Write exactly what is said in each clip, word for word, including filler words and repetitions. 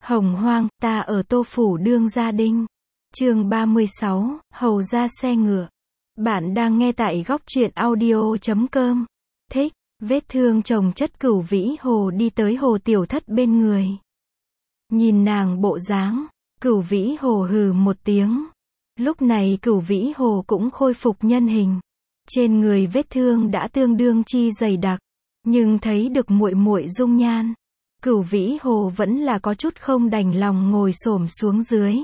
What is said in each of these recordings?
Hồng hoang, ta ở Tô Phủ đương gia đinh. Chương ba mươi sáu, hầu ra xe ngựa. Bạn đang nghe tại góc truyện audio chấm com. Thích, vết thương chồng chất Cửu Vĩ Hồ đi tới Hồ Tiểu Thất bên người. Nhìn nàng bộ dáng, Cửu Vĩ Hồ hừ một tiếng. Lúc này Cửu Vĩ Hồ cũng khôi phục nhân hình. Trên người vết thương đã tương đương chi dày đặc, nhưng thấy được muội muội dung nhan, Cửu Vĩ Hồ vẫn là có chút không đành lòng ngồi xổm xuống dưới.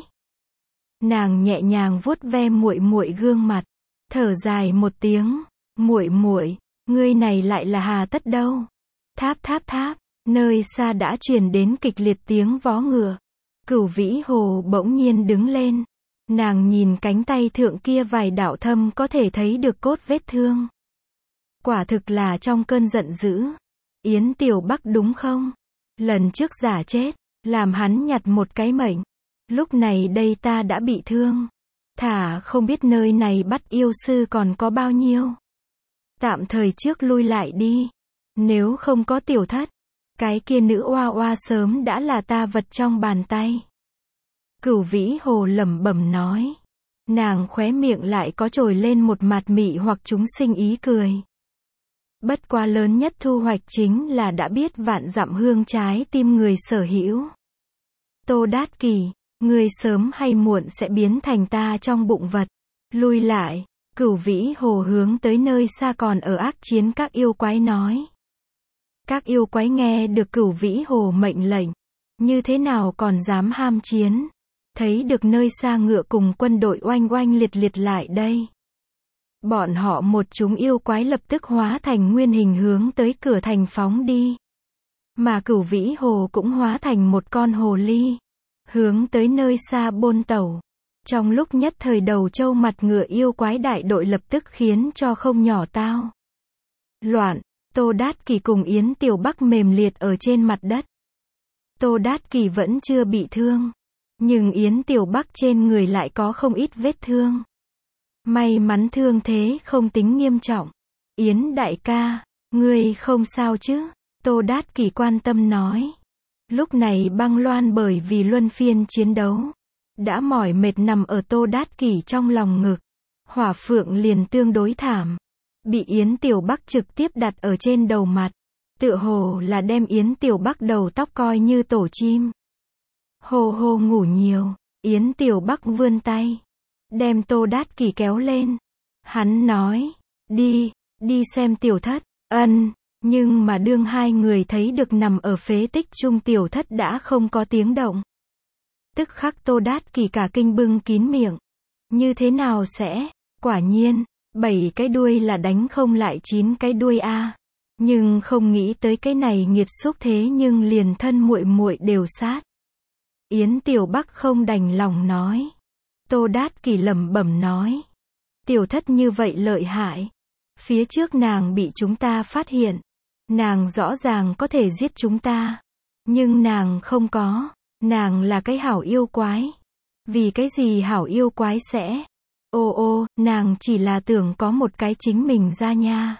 Nàng nhẹ nhàng vuốt ve muội muội gương mặt, thở dài một tiếng, "Muội muội, ngươi này lại là hà tất đâu?" Tháp tháp tháp, nơi xa đã truyền đến kịch liệt tiếng vó ngựa. Cửu Vĩ Hồ bỗng nhiên đứng lên. Nàng nhìn cánh tay thượng kia vài đạo thâm có thể thấy được cốt vết thương. Quả thực là trong cơn giận dữ. Yến Tiểu Bắc đúng không? Lần trước giả chết, làm hắn nhặt một cái mệnh. Lúc này đây ta đã bị thương. Thả không biết nơi này bắt yêu sư còn có bao nhiêu. Tạm thời trước lui lại đi. Nếu không có Tiểu Thất, cái kia nữ oa oa sớm đã là ta vật trong bàn tay. Cửu Vĩ Hồ lẩm bẩm nói. Nàng khóe miệng lại có trồi lên một mặt mị hoặc chúng sinh ý cười. Bất quá lớn nhất thu hoạch chính là đã biết vạn dặm hương trái tim người sở hữu. Tô Đát Kỷ, người sớm hay muộn sẽ biến thành ta trong bụng vật. Lui lại, Cửu Vĩ Hồ hướng tới nơi xa còn ở ác chiến các yêu quái nói. Các yêu quái nghe được Cửu Vĩ Hồ mệnh lệnh, như thế nào còn dám ham chiến. Thấy được nơi xa ngựa cùng quân đội oanh oanh liệt liệt lại đây. Bọn họ một chúng yêu quái lập tức hóa thành nguyên hình hướng tới cửa thành phóng đi. Mà Cửu Vĩ Hồ cũng hóa thành một con hồ ly, hướng tới nơi xa bôn tẩu. Trong lúc nhất thời đầu châu mặt ngựa yêu quái đại đội lập tức khiến cho không nhỏ tao loạn. Tô Đát Kỷ cùng Yến Tiểu Bắc mềm liệt ở trên mặt đất. Tô Đát Kỷ vẫn chưa bị thương, nhưng Yến Tiểu Bắc trên người lại có không ít vết thương. May mắn thương thế không tính nghiêm trọng. Yến đại ca, ngươi không sao chứ? Tô Đát Kỷ quan tâm nói. Lúc này Băng Loan bởi vì luân phiên chiến đấu, đã mỏi mệt nằm ở Tô Đát Kỷ trong lòng ngực. Hỏa Phượng liền tương đối thảm. Bị Yến Tiểu Bắc trực tiếp đặt ở trên đầu mặt. Tựa hồ là đem Yến Tiểu Bắc đầu tóc coi như tổ chim. Hồ hồ ngủ nhiều, Yến Tiểu Bắc vươn tay, đem Tô Đát Kỷ kéo lên. Hắn nói, đi, đi xem Tiểu Thất. Ân, nhưng mà đương hai người thấy được nằm ở phế tích trung Tiểu Thất đã không có tiếng động. Tức khắc Tô Đát Kỷ cả kinh bưng kín miệng. Như thế nào sẽ, quả nhiên, bảy cái đuôi là đánh không lại chín cái đuôi a. Nhưng không nghĩ tới cái này nghiệt xúc thế nhưng liền thân muội muội đều sát. Yến Tiểu Bắc không đành lòng nói. Tô Đát Kỷ lẩm bẩm nói. Tiểu Thất như vậy lợi hại. Phía trước nàng bị chúng ta phát hiện. Nàng rõ ràng có thể giết chúng ta. Nhưng nàng không có. Nàng là cái hảo yêu quái. Vì cái gì hảo yêu quái sẽ? Ô ô, nàng chỉ là tưởng có một cái chính mình ra nha.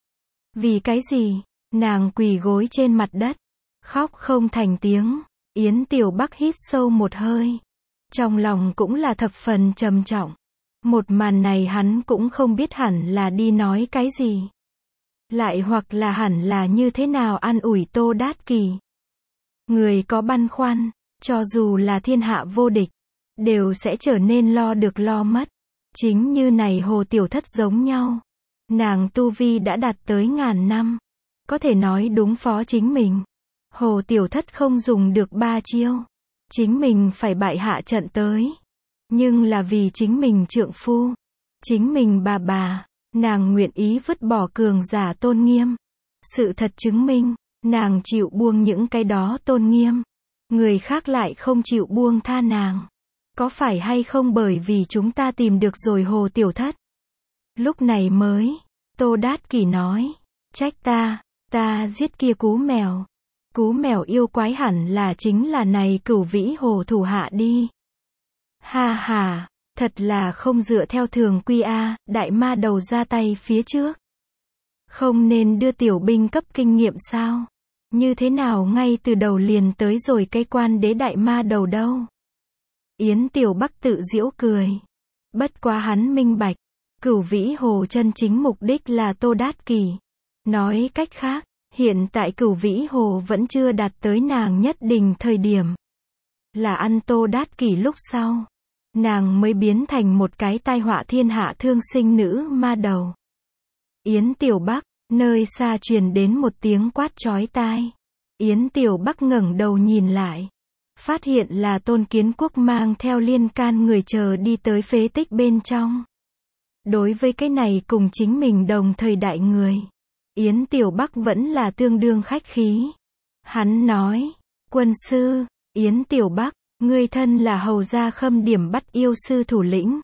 Vì cái gì? Nàng quỳ gối trên mặt đất, khóc không thành tiếng. Yến Tiểu Bắc hít sâu một hơi. Trong lòng cũng là thập phần trầm trọng. Một màn này hắn cũng không biết hẳn là đi nói cái gì. Lại hoặc là hẳn là như thế nào an ủi Tô Đát Kỷ. Người có băn khoăn, cho dù là thiên hạ vô địch, đều sẽ trở nên lo được lo mất. Chính như này Hồ Tiểu Thất giống nhau. Nàng tu vi đã đạt tới ngàn năm. Có thể nói đúng phó chính mình. Hồ Tiểu Thất không dùng được ba chiêu. Chính mình phải bại hạ trận tới. Nhưng là vì chính mình trượng phu. Chính mình bà bà. Nàng nguyện ý vứt bỏ cường giả tôn nghiêm. Sự thật chứng minh, nàng chịu buông những cái đó tôn nghiêm. Người khác lại không chịu buông tha nàng. Có phải hay không bởi vì chúng ta tìm được rồi Hồ Tiểu Thất? Lúc này mới, Tô Đát Kỷ nói. Trách ta, ta giết kia cú mèo. Cú mèo yêu quái hẳn là chính là này Cửu Vĩ Hồ thủ hạ đi. Ha ha, thật là không dựa theo thường quy a, đại ma đầu ra tay phía trước. Không nên đưa tiểu binh cấp kinh nghiệm sao? Như thế nào ngay từ đầu liền tới rồi cái quan đế đại ma đầu đâu? Yến Tiểu Bắc tự giễu cười. Bất quá hắn minh bạch, Cửu Vĩ Hồ chân chính mục đích là Tô Đát Kỷ. Nói cách khác, hiện tại Cửu Vĩ Hồ vẫn chưa đạt tới nàng nhất định thời điểm. Là ăn Tô Đát Kỷ lúc sau, nàng mới biến thành một cái tai họa thiên hạ thương sinh nữ ma đầu. Yến Tiểu Bắc, nơi xa truyền đến một tiếng quát chói tai. Yến Tiểu Bắc ngẩng đầu nhìn lại, phát hiện là Tôn Kiến Quốc mang theo liên can người chờ đi tới phế tích bên trong. Đối với cái này cùng chính mình đồng thời đại người, Yến Tiểu Bắc vẫn là tương đương khách khí. Hắn nói, quân sư, Yến Tiểu Bắc, ngươi thân là hầu gia Khâm Điểm bắt yêu sư thủ lĩnh.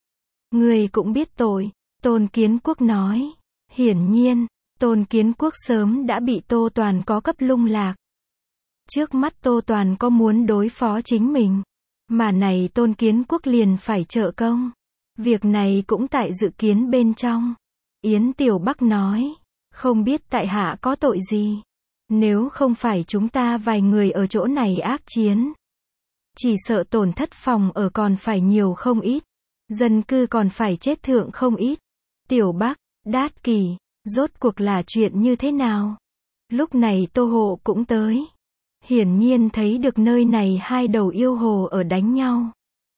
Ngươi cũng biết tội, Tôn Kiến Quốc nói. Hiển nhiên, Tôn Kiến Quốc sớm đã bị Tô Toàn có cấp lung lạc. Trước mắt Tô Toàn có muốn đối phó chính mình, mà này Tôn Kiến Quốc liền phải trợ công. Việc này cũng tại dự kiến bên trong. Yến Tiểu Bắc nói, không biết tại hạ có tội gì. Nếu không phải chúng ta vài người ở chỗ này ác chiến, chỉ sợ tổn thất phòng ở còn phải nhiều không ít. Dân cư còn phải chết thượng không ít. Tiểu Bắc, Đát Kỷ, rốt cuộc là chuyện như thế nào? Lúc này Tô Hộ cũng tới. Hiển nhiên thấy được nơi này hai đầu yêu hồ ở đánh nhau.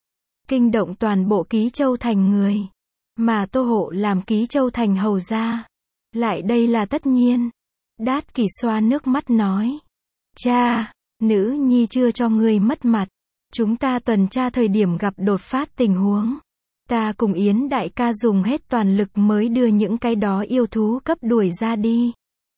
Kinh động toàn bộ Ký Châu thành người. Mà Tô Hộ làm Ký Châu thành hầu gia. Lại đây là tất nhiên. Đát Kỷ xoa nước mắt nói. Cha, nữ nhi chưa cho ngươi mất mặt. Chúng ta tuần tra thời điểm gặp đột phát tình huống. Ta cùng Yến đại ca dùng hết toàn lực mới đưa những cái đó yêu thú cấp đuổi ra đi.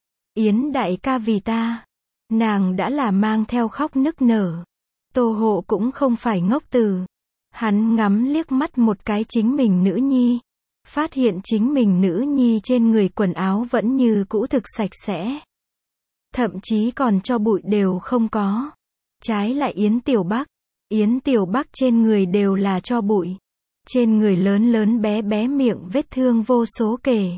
Yến đại ca vì ta, nàng đã là mang theo khóc nức nở. Tô Hộ cũng không phải ngốc từ. Hắn ngắm liếc mắt một cái chính mình nữ nhi. Phát hiện chính mình nữ nhi trên người quần áo vẫn như cũ thực sạch sẽ. Thậm chí còn cho bụi đều không có. Trái lại Yến Tiểu Bắc. Yến Tiểu Bắc trên người đều là cho bụi. Trên người lớn lớn bé bé miệng vết thương vô số kể.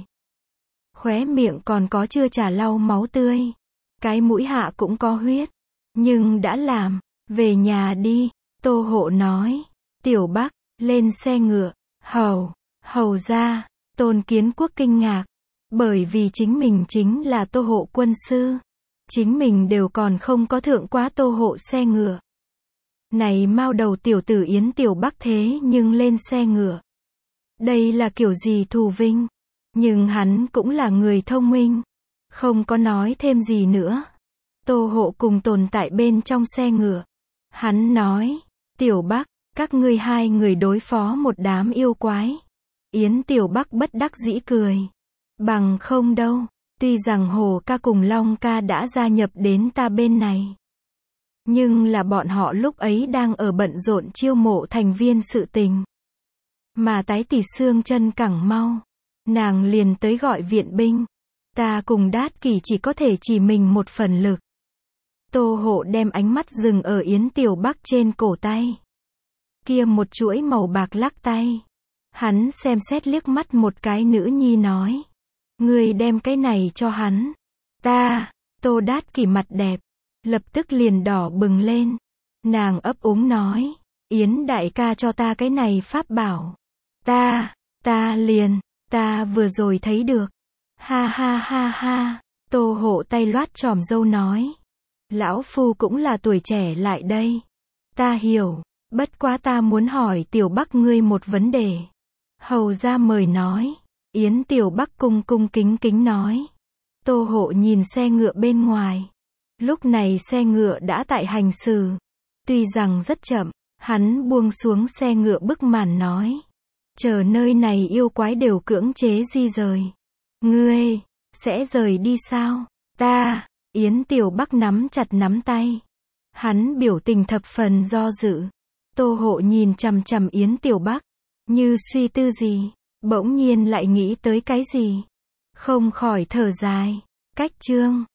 Khóe miệng còn có chưa trả lau máu tươi. Cái mũi hạ cũng có huyết. Nhưng đã làm, về nhà đi, Tô Hộ nói. Tiểu Bắc, lên xe ngựa, hầu, hầu ra, Tôn Kiến Quốc kinh ngạc. Bởi vì chính mình chính là Tô Hộ quân sư. Chính mình đều còn không có thượng quá Tô Hộ xe ngựa. Này mao đầu tiểu tử Yến Tiểu Bắc thế nhưng lên xe ngựa. Đây là kiểu gì thù vinh. Nhưng hắn cũng là người thông minh. Không có nói thêm gì nữa. Tô Hộ cùng tồn tại bên trong xe ngựa. Hắn nói, Tiểu Bắc, các ngươi hai người đối phó một đám yêu quái. Yến Tiểu Bắc bất đắc dĩ cười. Bằng không đâu, tuy rằng Hồ ca cùng Long ca đã gia nhập đến ta bên này. Nhưng là bọn họ lúc ấy đang ở bận rộn chiêu mộ thành viên sự tình. Mà tái tỷ xương chân cẳng mau. Nàng liền tới gọi viện binh. Ta cùng Đát Kỷ chỉ có thể chỉ mình một phần lực. Tô Hộ đem ánh mắt dừng ở Yến Tiểu Bắc trên cổ tay. Kia một chuỗi màu bạc lắc tay. Hắn xem xét liếc mắt một cái nữ nhi nói. Ngươi đem cái này cho hắn. Ta, Tô Đát Kỷ mặt đẹp. Lập tức liền đỏ bừng lên. Nàng ấp úng nói. Yến đại ca cho ta cái này pháp bảo. Ta, ta liền, ta vừa rồi thấy được. Ha ha ha ha. Tô Hộ tay loát chòm râu nói. Lão phu cũng là tuổi trẻ lại đây. Ta hiểu, bất quá ta muốn hỏi Tiểu Bắc ngươi một vấn đề. Hầu ra mời nói. Yến Tiểu Bắc cung cung kính kính nói. Tô Hộ nhìn xe ngựa bên ngoài. Lúc này xe ngựa đã tại hành xử. Tuy rằng rất chậm, hắn buông xuống xe ngựa bức màn nói. Chờ nơi này yêu quái đều cưỡng chế di rời. Ngươi, sẽ rời đi sao? Ta, Yến Tiểu Bắc nắm chặt nắm tay. Hắn biểu tình thập phần do dự. Tô Hộ nhìn chằm chằm Yến Tiểu Bắc. Như suy tư gì, bỗng nhiên lại nghĩ tới cái gì. Không khỏi thở dài. Cách chương.